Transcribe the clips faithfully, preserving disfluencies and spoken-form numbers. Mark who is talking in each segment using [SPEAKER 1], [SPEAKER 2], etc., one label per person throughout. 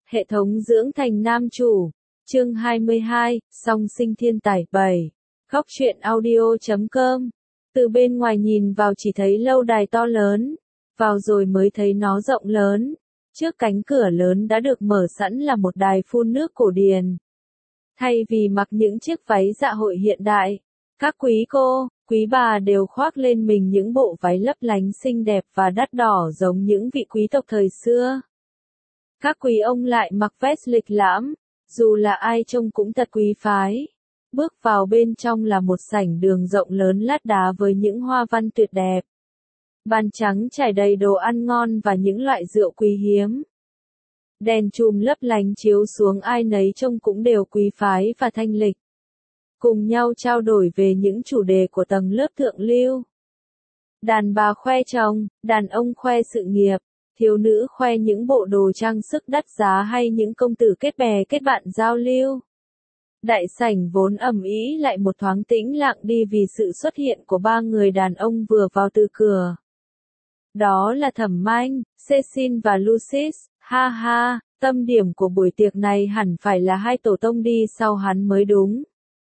[SPEAKER 1] Hệ thống dưỡng thành nam chủ. Chương hai mươi hai, song sinh thiên tài bảy. Góc truyện audio chấm com. Từ bên ngoài nhìn vào chỉ thấy lâu đài to lớn. Vào rồi mới thấy nó rộng lớn. Trước cánh cửa lớn đã được mở sẵn là một đài phun nước cổ điển. Thay vì mặc những chiếc váy dạ hội hiện đại, các quý cô, quý bà đều khoác lên mình những bộ váy lấp lánh xinh đẹp và đắt đỏ giống những vị quý tộc thời xưa. Các quý ông lại mặc vest lịch lãm, dù là ai trông cũng thật quý phái. Bước vào bên trong là một sảnh đường rộng lớn lát đá với những hoa văn tuyệt đẹp. Bàn trắng trải đầy đồ ăn ngon và những loại rượu quý hiếm. Đèn chùm lấp lánh chiếu xuống ai nấy trông cũng đều quý phái và thanh lịch. Cùng nhau trao đổi về những chủ đề của tầng lớp thượng lưu. Đàn bà khoe chồng, đàn ông khoe sự nghiệp, thiếu nữ khoe những bộ đồ trang sức đắt giá hay những công tử kết bè kết bạn giao lưu. Đại sảnh vốn ầm ĩ lại một thoáng tĩnh lặng đi vì sự xuất hiện của ba người đàn ông vừa vào từ cửa. Đó là Thẩm Manh, Cecil và Lucis, ha ha, tâm điểm của buổi tiệc này hẳn phải là hai tổ tông đi sau hắn mới đúng.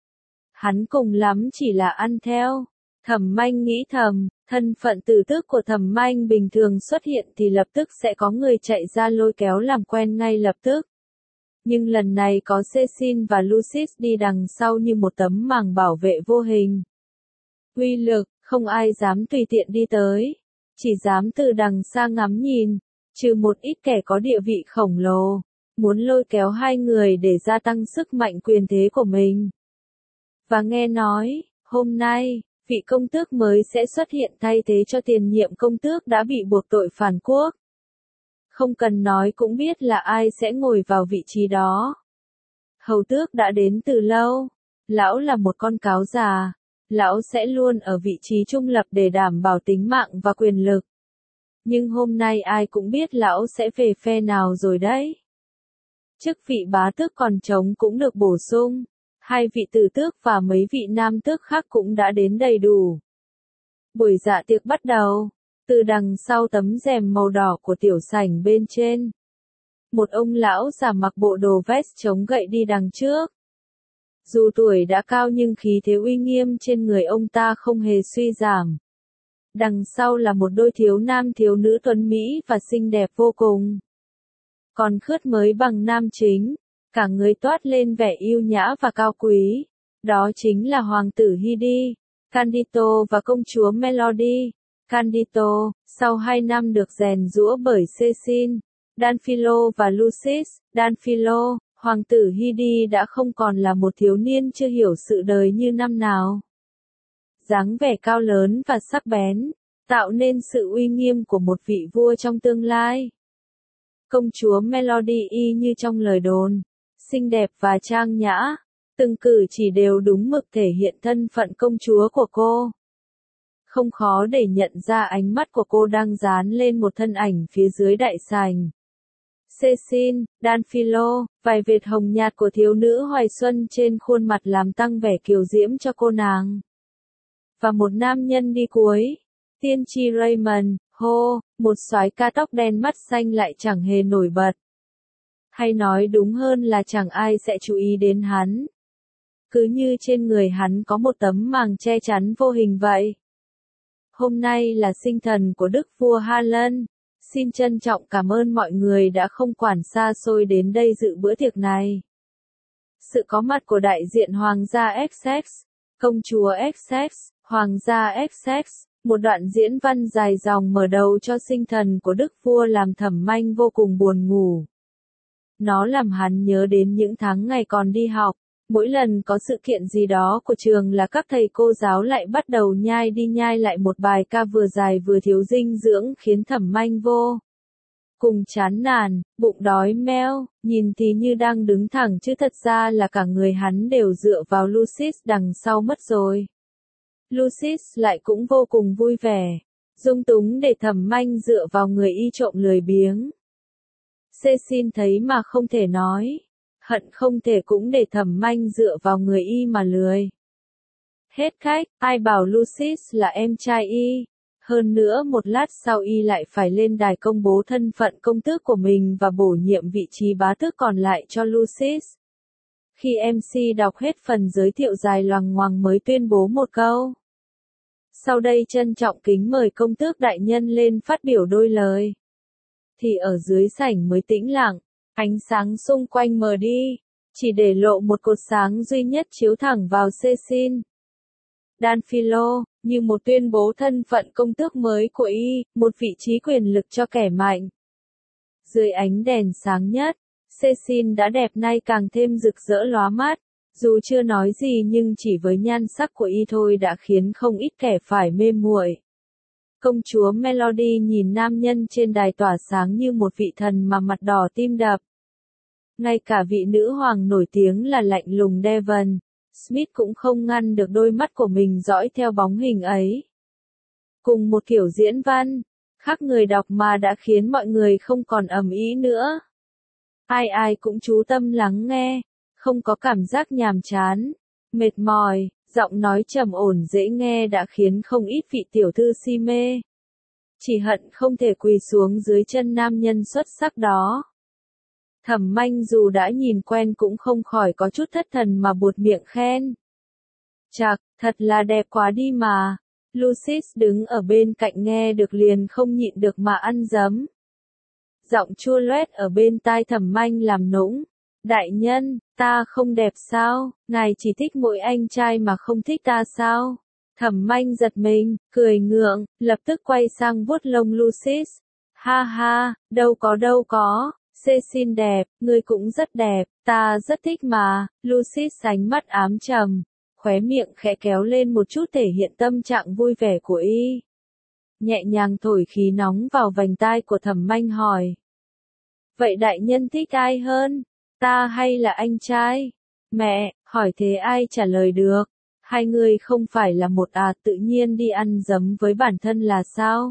[SPEAKER 1] Hắn cùng lắm chỉ là ăn theo. Thẩm Manh nghĩ thầm, thân phận tử tước của Thẩm Manh bình thường xuất hiện thì lập tức sẽ có người chạy ra lôi kéo làm quen ngay lập tức. Nhưng lần này có Cecil và Lucis đi đằng sau như một tấm màng bảo vệ vô hình. Uy lực, không ai dám tùy tiện đi tới, chỉ dám từ đằng xa ngắm nhìn, trừ một ít kẻ có địa vị khổng lồ, muốn lôi kéo hai người để gia tăng sức mạnh quyền thế của mình. Và nghe nói, hôm nay, vị công tước mới sẽ xuất hiện thay thế cho tiền nhiệm công tước đã bị buộc tội phản quốc. Không cần nói cũng biết là ai sẽ ngồi vào vị trí đó. Hầu tước đã đến từ lâu. Lão là một con cáo già. Lão sẽ luôn ở vị trí trung lập để đảm bảo tính mạng và quyền lực. Nhưng hôm nay ai cũng biết lão sẽ về phe nào rồi đấy. Chức vị bá tước còn trống cũng được bổ sung. Hai vị tử tước và mấy vị nam tước khác cũng đã đến đầy đủ. Buổi dạ tiệc bắt đầu. Từ đằng sau tấm rèm màu đỏ của tiểu sảnh bên trên. Một ông lão già mặc bộ đồ vest chống gậy đi đằng trước. Dù tuổi đã cao nhưng khí thế uy nghiêm trên người ông ta không hề suy giảm. Đằng sau là một đôi thiếu nam thiếu nữ tuấn mỹ và xinh đẹp vô cùng. Còn khướt mới bằng nam chính, cả người toát lên vẻ yêu nhã và cao quý. Đó chính là hoàng tử Hidi, Candido và công chúa Melody. Candido, sau hai năm được rèn giũa bởi Cecil, Danfilo và Lucis, Danfilo, hoàng tử Hidi đã không còn là một thiếu niên chưa hiểu sự đời như năm nào. Dáng vẻ cao lớn và sắc bén, tạo nên sự uy nghiêm của một vị vua trong tương lai. Công chúa Melody y như trong lời đồn, xinh đẹp và trang nhã, từng cử chỉ đều đúng mực thể hiện thân phận công chúa của cô. Không khó để nhận ra ánh mắt của cô đang dán lên một thân ảnh phía dưới đại sảnh. Cecil, Danfilo, vài vệt hồng nhạt của thiếu nữ hoài xuân trên khuôn mặt làm tăng vẻ kiều diễm cho cô nàng. Và một nam nhân đi cuối, tiên tri Raymond, hô, một soái ca tóc đen mắt xanh lại chẳng hề nổi bật. Hay nói đúng hơn là chẳng ai sẽ chú ý đến hắn. Cứ như trên người hắn có một tấm màng che chắn vô hình vậy. Hôm nay là sinh thần của Đức vua Hà Lan. Xin trân trọng cảm ơn mọi người đã không quản xa xôi đến đây dự bữa tiệc này. Sự có mặt của đại diện Hoàng gia Essex, công chúa Essex, Hoàng gia Essex, một đoạn diễn văn dài dòng mở đầu cho sinh thần của Đức vua làm Thẩm Manh vô cùng buồn ngủ. Nó làm hắn nhớ đến những tháng ngày còn đi học. Mỗi lần có sự kiện gì đó của trường là các thầy cô giáo lại bắt đầu nhai đi nhai lại một bài ca vừa dài vừa thiếu dinh dưỡng khiến Thẩm Manh vô cùng chán nản, bụng đói meo, nhìn thì như đang đứng thẳng chứ thật ra là cả người hắn đều dựa vào Lucis đằng sau mất rồi. Lucis lại cũng vô cùng vui vẻ, dung túng để Thẩm Manh dựa vào người y trộm lười biếng. Cecil thấy mà không thể nói. Hận không thể cũng để Thẩm Manh dựa vào người y mà lười. Hết khách, ai bảo Lucis là em trai y. Hơn nữa một lát sau y lại phải lên đài công bố thân phận công tước của mình và bổ nhiệm vị trí bá tước còn lại cho Lucis. Khi em xê đọc hết phần giới thiệu dài loằng ngoằng mới tuyên bố một câu. Sau đây trân trọng kính mời công tước đại nhân lên phát biểu đôi lời. Thì ở dưới sảnh mới tĩnh lặng, ánh sáng xung quanh mờ đi, chỉ để lộ một cột sáng duy nhất chiếu thẳng vào Cecil Danfilo, như một tuyên bố thân phận công tước mới của y, một vị trí quyền lực cho kẻ mạnh. Dưới ánh đèn sáng nhất, Cecil đã đẹp nay càng thêm rực rỡ lóa mắt, dù chưa nói gì nhưng chỉ với nhan sắc của y thôi đã khiến không ít kẻ phải mê muội. Công chúa Melody nhìn nam nhân trên đài tỏa sáng như một vị thần mà mặt đỏ tim đập. Ngay cả vị nữ hoàng nổi tiếng là lạnh lùng Devon Smith cũng không ngăn được đôi mắt của mình dõi theo bóng hình ấy. Cùng một kiểu diễn văn, khác người đọc mà đã khiến mọi người không còn ầm ĩ nữa. Ai ai cũng chú tâm lắng nghe, không có cảm giác nhàm chán, mệt mỏi, giọng nói trầm ổn dễ nghe đã khiến không ít vị tiểu thư si mê. Chỉ hận không thể quỳ xuống dưới chân nam nhân xuất sắc đó. Thẩm Manh dù đã nhìn quen cũng không khỏi có chút thất thần mà buột miệng khen. Chạc, thật là đẹp quá đi mà. Lucis đứng ở bên cạnh nghe được liền không nhịn được mà ăn dấm. Giọng chua loét ở bên tai Thẩm Manh làm nũng. Đại nhân, ta không đẹp sao, ngài chỉ thích mỗi anh trai mà không thích ta sao? Thẩm Manh giật mình, cười ngượng, lập tức quay sang vuốt lông Lucis. Ha ha, đâu có đâu có. Cecil đẹp, ngươi cũng rất đẹp, ta rất thích mà. Lucis sánh mắt ám trầm, khóe miệng khẽ kéo lên một chút thể hiện tâm trạng vui vẻ của y. Nhẹ nhàng thổi khí nóng vào vành tai của Thẩm Manh hỏi. Vậy đại nhân thích ai hơn, ta hay là anh trai? Mẹ, hỏi thế ai trả lời được? Hai người không phải là một à, tự nhiên đi ăn dấm với bản thân là sao?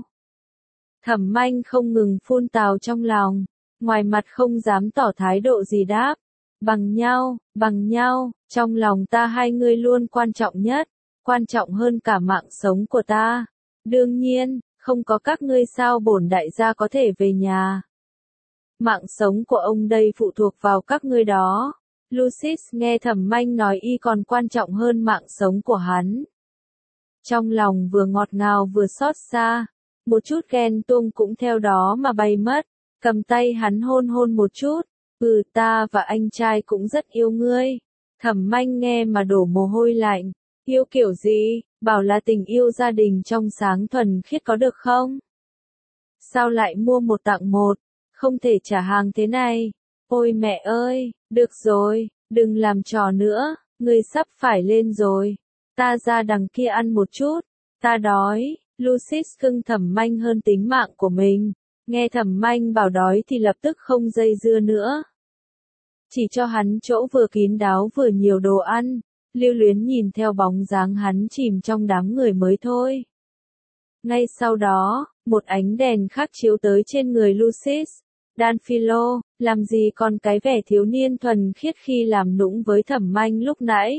[SPEAKER 1] Thẩm Manh không ngừng phun tào trong lòng. Ngoài mặt không dám tỏ thái độ gì đáp. Bằng nhau, bằng nhau, trong lòng ta hai người luôn quan trọng nhất, quan trọng hơn cả mạng sống của ta. Đương nhiên, không có các ngươi sao bổn đại gia có thể về nhà. Mạng sống của ông đây phụ thuộc vào các ngươi đó. Lucis nghe Thẩm Manh nói y còn quan trọng hơn mạng sống của hắn. Trong lòng vừa ngọt ngào vừa xót xa, một chút ghen tuông cũng theo đó mà bay mất. Cầm tay hắn hôn hôn một chút, ừ ta và anh trai cũng rất yêu ngươi. Thẩm Manh nghe mà đổ mồ hôi lạnh, yêu kiểu gì, bảo là tình yêu gia đình trong sáng thuần khiết có được không? Sao lại mua một tặng một, không thể trả hàng thế này, ôi mẹ ơi, được rồi, đừng làm trò nữa, ngươi sắp phải lên rồi, ta ra đằng kia ăn một chút, ta đói. Lucis cưng Thẩm Manh hơn tính mạng của mình. Nghe Thẩm Manh bảo đói thì lập tức không dây dưa nữa. Chỉ cho hắn chỗ vừa kín đáo vừa nhiều đồ ăn, lưu luyến nhìn theo bóng dáng hắn chìm trong đám người mới thôi. Ngay sau đó, một ánh đèn khác chiếu tới trên người Lucis. Danfilo, làm gì còn cái vẻ thiếu niên thuần khiết khi làm nũng với Thẩm Manh lúc nãy.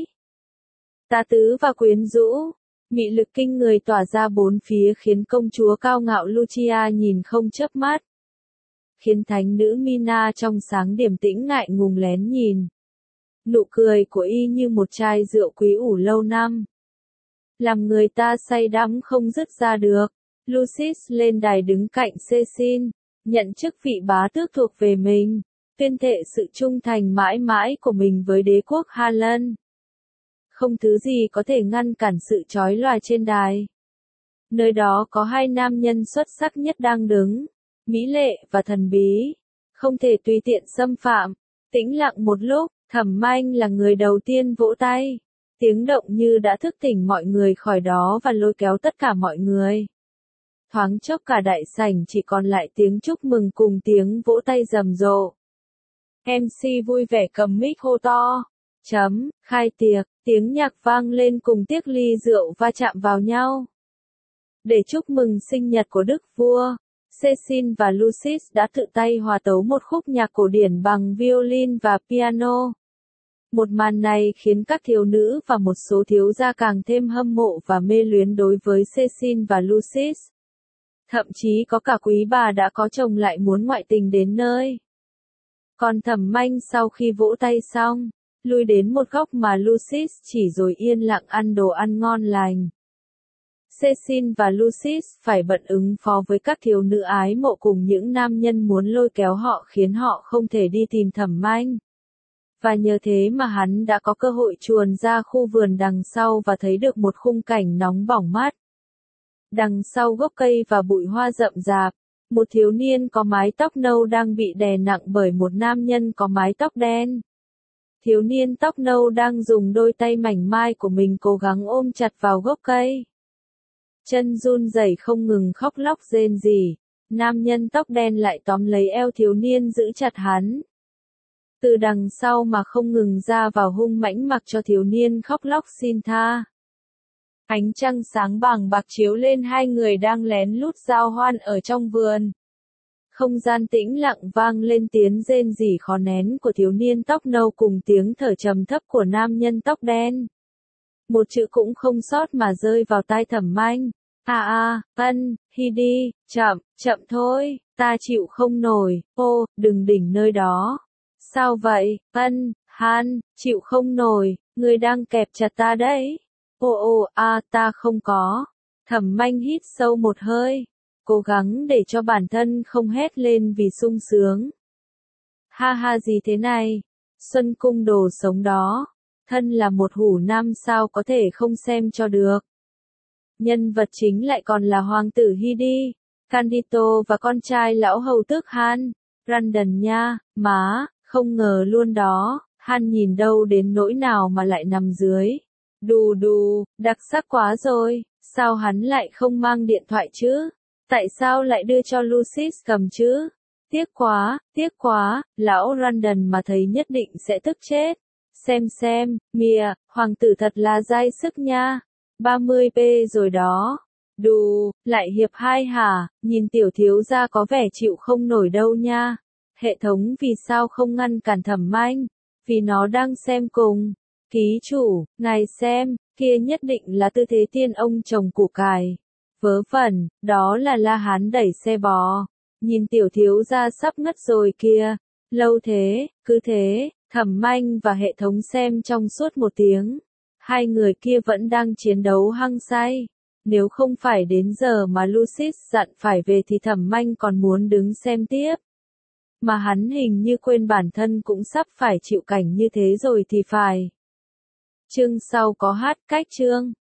[SPEAKER 1] Tà tứ và quyến rũ. Mị lực kinh người tỏa ra bốn phía khiến công chúa cao ngạo Lucia nhìn không chớp mắt. Khiến thánh nữ Mina trong sáng điềm tĩnh ngại ngùng lén nhìn. Nụ cười của y như một chai rượu quý ủ lâu năm. Làm người ta say đắm không dứt ra được. Lucis lên đài đứng cạnh Cecil, nhận chức vị bá tước thuộc về mình, tuyên thệ sự trung thành mãi mãi của mình với đế quốc Hà Lan. Không thứ gì có thể ngăn cản sự chói lòa trên đài. Nơi đó có hai nam nhân xuất sắc nhất đang đứng, mỹ lệ và thần bí, không thể tùy tiện xâm phạm. Tĩnh lặng một lúc, Thẩm Manh là người đầu tiên vỗ tay. Tiếng động như đã thức tỉnh mọi người khỏi đó và lôi kéo tất cả mọi người. Thoáng chốc cả đại sảnh chỉ còn lại tiếng chúc mừng cùng tiếng vỗ tay rầm rộ. em xê vui vẻ cầm mic hô to. Chấm, khai tiệc, tiếng nhạc vang lên cùng tiếc ly rượu va chạm vào nhau. Để chúc mừng sinh nhật của đức vua, Cecil và Lucis đã tự tay hòa tấu một khúc nhạc cổ điển bằng violin và piano. Một màn này khiến các thiếu nữ và một số thiếu gia càng thêm hâm mộ và mê luyến đối với Cecil và Lucis. Thậm chí có cả quý bà đã có chồng lại muốn ngoại tình đến nơi. Còn Thẩm Manh sau khi vỗ tay xong, lui đến một góc mà Lucis chỉ rồi yên lặng ăn đồ ăn ngon lành. Cecil và Lucis phải bận ứng phó với các thiếu nữ ái mộ cùng những nam nhân muốn lôi kéo họ khiến họ không thể đi tìm Thẩm Manh. Và nhờ thế mà hắn đã có cơ hội chuồn ra khu vườn đằng sau và thấy được một khung cảnh nóng bỏng mắt. Đằng sau gốc cây và bụi hoa rậm rạp, một thiếu niên có mái tóc nâu đang bị đè nặng bởi một nam nhân có mái tóc đen. Thiếu niên tóc nâu đang dùng đôi tay mảnh mai của mình cố gắng ôm chặt vào gốc cây. Chân run rẩy không ngừng khóc lóc rên rỉ, nam nhân tóc đen lại tóm lấy eo thiếu niên giữ chặt hắn. Từ đằng sau mà không ngừng ra vào hung mãnh mặc cho thiếu niên khóc lóc xin tha. Ánh trăng sáng bàng bạc chiếu lên hai người đang lén lút giao hoan ở trong vườn. Không gian tĩnh lặng vang lên tiếng rên rỉ khó nén của thiếu niên tóc nâu cùng tiếng thở trầm thấp của nam nhân tóc đen. Một chữ cũng không sót mà rơi vào tai Thẩm Manh. À à, ân, hi đi, chậm, chậm thôi, ta chịu không nổi, ô, đừng đỉnh nơi đó. Sao vậy, ân, han, chịu không nổi, người đang kẹp chặt ta đấy. Ô ô, à, ta không có. Thẩm Manh hít sâu một hơi, cố gắng để cho bản thân không hét lên vì sung sướng. Ha ha gì thế này? Xuân cung đồ sống đó. Thân là một hủ nam sao có thể không xem cho được. Nhân vật chính lại còn là hoàng tử Hidi, Candido và con trai lão hầu tước Han, Randon nha, má, không ngờ luôn đó, Han nhìn đâu đến nỗi nào mà lại nằm dưới. Đù đù, đặc sắc quá rồi, sao hắn lại không mang điện thoại chứ? Tại sao lại đưa cho Lucis cầm chứ? Tiếc quá, tiếc quá, lão Randon mà thấy nhất định sẽ tức chết. Xem xem, mìa, hoàng tử thật là dai sức nha. ba mươi p rồi đó. Đù, lại hiệp hai hả, nhìn tiểu thiếu gia có vẻ chịu không nổi đâu nha. Hệ thống vì sao không ngăn cản Thẩm Manh? Vì nó đang xem cùng. Ký chủ, ngài xem, kia nhất định là tư thế tiên ông chồng củ cải. Vớ vẩn, đó là La Hán đẩy xe bò. Nhìn tiểu thiếu gia sắp ngất rồi kìa. Lâu thế, cứ thế, Thẩm Manh và hệ thống xem trong suốt một tiếng. Hai người kia vẫn đang chiến đấu hăng say. Nếu không phải đến giờ mà Lucis dặn phải về thì Thẩm Manh còn muốn đứng xem tiếp. Mà hắn hình như quên bản thân cũng sắp phải chịu cảnh như thế rồi thì phải. Chương sau có hát cách chương.